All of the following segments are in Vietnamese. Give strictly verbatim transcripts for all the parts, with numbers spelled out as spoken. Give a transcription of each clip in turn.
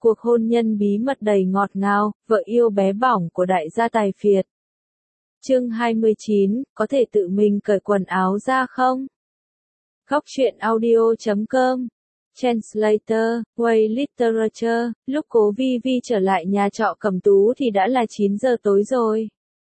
Cuộc hôn nhân bí mật đầy ngọt ngào, vợ yêu bé bỏng của đại gia tài phiệt. Chương hai mươi chín, có thể tự mình cởi quần áo ra không? Góc truyện audio chấm com Translator, Way Literature, lúc Cố Vi Vi trở lại nhà trọ Cẩm Tú thì đã là chín giờ tối rồi.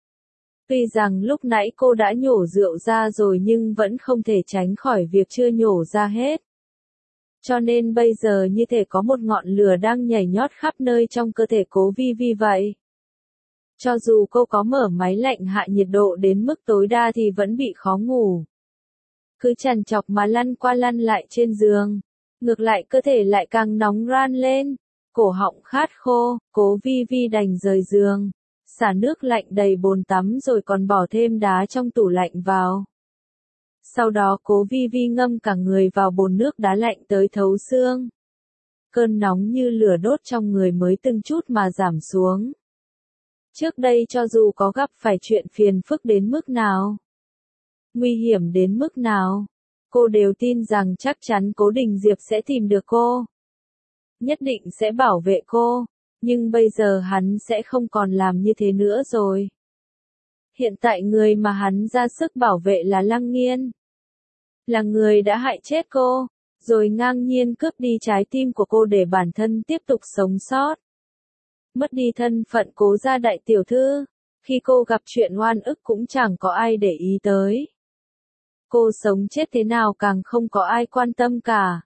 Tuy rằng lúc nãy cô đã nhổ rượu ra rồi nhưng vẫn không thể tránh khỏi việc chưa nhổ ra hết. Cho nên bây giờ như thể có một ngọn lửa đang nhảy nhót khắp nơi trong cơ thể Cố Vi Vi vậy. Cho dù cô có mở máy lạnh hạ nhiệt độ đến mức tối đa thì vẫn bị khó ngủ. Cứ trằn trọc mà lăn qua lăn lại trên giường. Ngược lại cơ thể lại càng nóng ran lên. Cổ họng khát khô, Cố Vi Vi đành rời giường. Xả nước lạnh đầy bồn tắm rồi còn bỏ thêm đá trong tủ lạnh vào. Sau đó Cố Vi Vi ngâm cả người vào bồn nước đá lạnh tới thấu xương. Cơn nóng như lửa đốt trong người mới từng chút mà giảm xuống. Trước đây cho dù có gặp phải chuyện phiền phức đến mức nào, nguy hiểm đến mức nào, cô đều tin rằng chắc chắn Cố Đình Diệp sẽ tìm được cô. Nhất định sẽ bảo vệ cô, nhưng bây giờ hắn sẽ không còn làm như thế nữa rồi. Hiện tại người mà hắn ra sức bảo vệ là Lăng Nghiên. Là người đã hại chết cô, rồi ngang nhiên cướp đi trái tim của cô để bản thân tiếp tục sống sót. Mất đi thân phận Cố gia đại tiểu thư, khi cô gặp chuyện oan ức cũng chẳng có ai để ý tới. Cô sống chết thế nào càng không có ai quan tâm cả.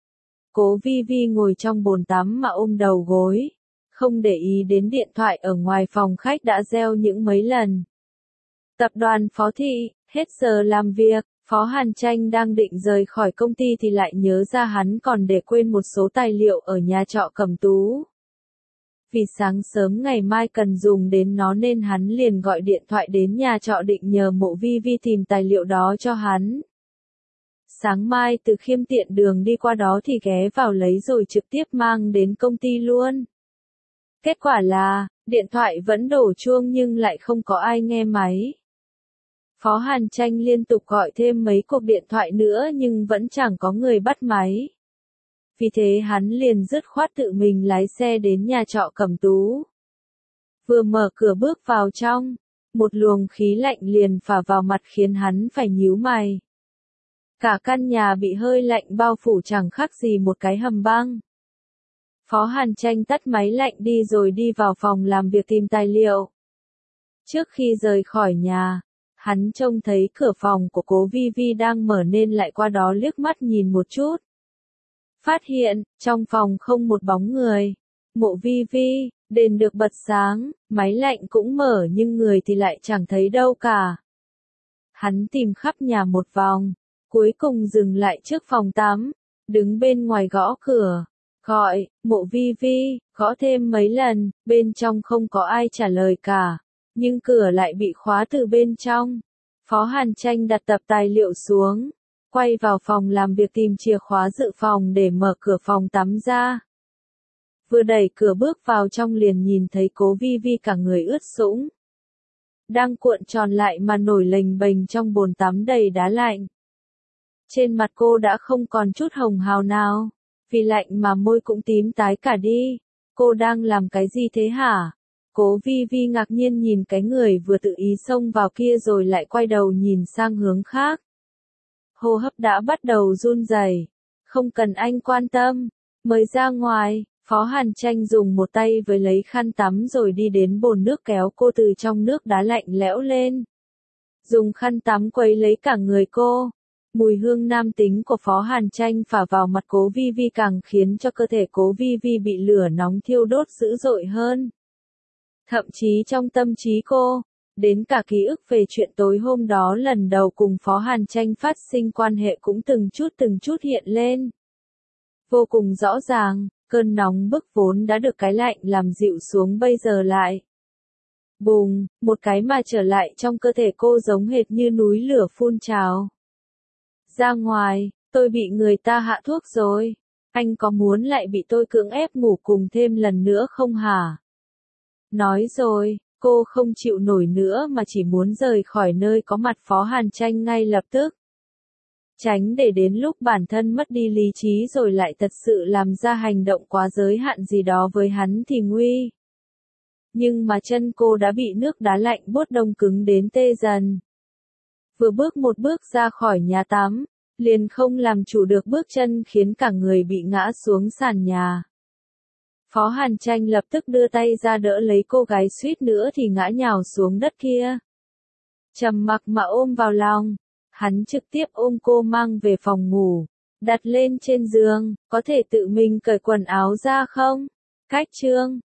Cố Vi Vi ngồi trong bồn tắm mà ôm đầu gối, không để ý đến điện thoại ở ngoài phòng khách đã reo những mấy lần. Tập đoàn Phó Thị, hết giờ làm việc, Phó Hàn Tranh đang định rời khỏi công ty thì lại nhớ ra hắn còn để quên một số tài liệu ở nhà trọ Cẩm Tú. Vì sáng sớm ngày mai cần dùng đến nó nên hắn liền gọi điện thoại đến nhà trọ định nhờ Mộ Vi Vi tìm tài liệu đó cho hắn. Sáng mai từ Khiêm tiện đường đi qua đó thì ghé vào lấy rồi trực tiếp mang đến công ty luôn. Kết quả là, điện thoại vẫn đổ chuông nhưng lại không có ai nghe máy. Phó Hàn Tranh liên tục gọi thêm mấy cuộc điện thoại nữa nhưng vẫn chẳng có người bắt máy. Vì thế hắn liền dứt khoát tự mình lái xe đến nhà trọ Cẩm Tú. Vừa mở cửa bước vào trong, một luồng khí lạnh liền phả vào mặt khiến hắn phải nhíu mày. Cả căn nhà bị hơi lạnh bao phủ chẳng khác gì một cái hầm băng. Phó Hàn Tranh tắt máy lạnh đi rồi đi vào phòng làm việc tìm tài liệu. Trước khi rời khỏi nhà, hắn trông thấy cửa phòng của Cố Vi Vi đang mở nên lại qua đó liếc mắt nhìn một chút. Phát hiện, trong phòng không một bóng người. Mộ Vi Vi, đèn được bật sáng, máy lạnh cũng mở nhưng người thì lại chẳng thấy đâu cả. Hắn tìm khắp nhà một vòng, cuối cùng dừng lại trước phòng tắm, đứng bên ngoài gõ cửa, gọi, Mộ Vi Vi, gõ thêm mấy lần, bên trong không có ai trả lời cả, nhưng cửa lại bị khóa từ bên trong. Phó Hàn Tranh đặt tập tài liệu xuống, quay vào phòng làm việc tìm chìa khóa dự phòng để mở cửa phòng tắm ra. Vừa đẩy cửa bước vào trong liền nhìn thấy Cố Vi Vi cả người ướt sũng, đang cuộn tròn lại mà nổi lềnh bềnh trong bồn tắm đầy đá lạnh. Trên mặt cô đã không còn chút hồng hào nào, vì lạnh mà môi cũng tím tái cả đi. Cô đang làm cái gì thế hả? Cố Vi Vi ngạc nhiên nhìn cái người vừa tự ý xông vào kia rồi lại quay đầu nhìn sang hướng khác. Hô hấp đã bắt đầu run rẩy. Không cần anh quan tâm, mời ra ngoài. Phó Hàn Tranh dùng một tay với lấy khăn tắm rồi đi đến bồn nước kéo cô từ trong nước đá lạnh lẽo lên. Dùng khăn tắm quấy lấy cả người cô. Mùi hương nam tính của Phó Hàn Tranh phả vào mặt Cố Vi Vi càng khiến cho cơ thể Cố Vi Vi bị lửa nóng thiêu đốt dữ dội hơn. Thậm chí trong tâm trí cô, đến cả ký ức về chuyện tối hôm đó lần đầu cùng Phó Hàn Tranh phát sinh quan hệ cũng từng chút từng chút hiện lên. Vô cùng rõ ràng, cơn nóng bức vốn đã được cái lạnh làm dịu xuống bây giờ lại. Bùng, một cái mà trở lại trong cơ thể cô giống hệt như núi lửa phun trào. Ra ngoài, tôi bị người ta hạ thuốc rồi. Anh có muốn lại bị tôi cưỡng ép ngủ cùng thêm lần nữa không hả? Nói rồi, cô không chịu nổi nữa mà chỉ muốn rời khỏi nơi có mặt Phó Hàn Tranh ngay lập tức. tránh để đến lúc bản thân mất đi lý trí rồi lại thật sự làm ra hành động quá giới hạn gì đó với hắn thì nguy. Nhưng mà chân cô đã bị nước đá lạnh buốt đông cứng đến tê dần. Vừa bước một bước ra khỏi nhà tắm, liền không làm chủ được bước chân khiến cả người bị ngã xuống sàn nhà. Phó Hàn Tranh lập tức đưa tay ra đỡ lấy cô gái suýt nữa thì ngã nhào xuống đất kia. Trầm mặc mà ôm vào lòng, hắn trực tiếp ôm cô mang về phòng ngủ, đặt lên trên giường, có thể tự mình cởi quần áo ra không? Cách chương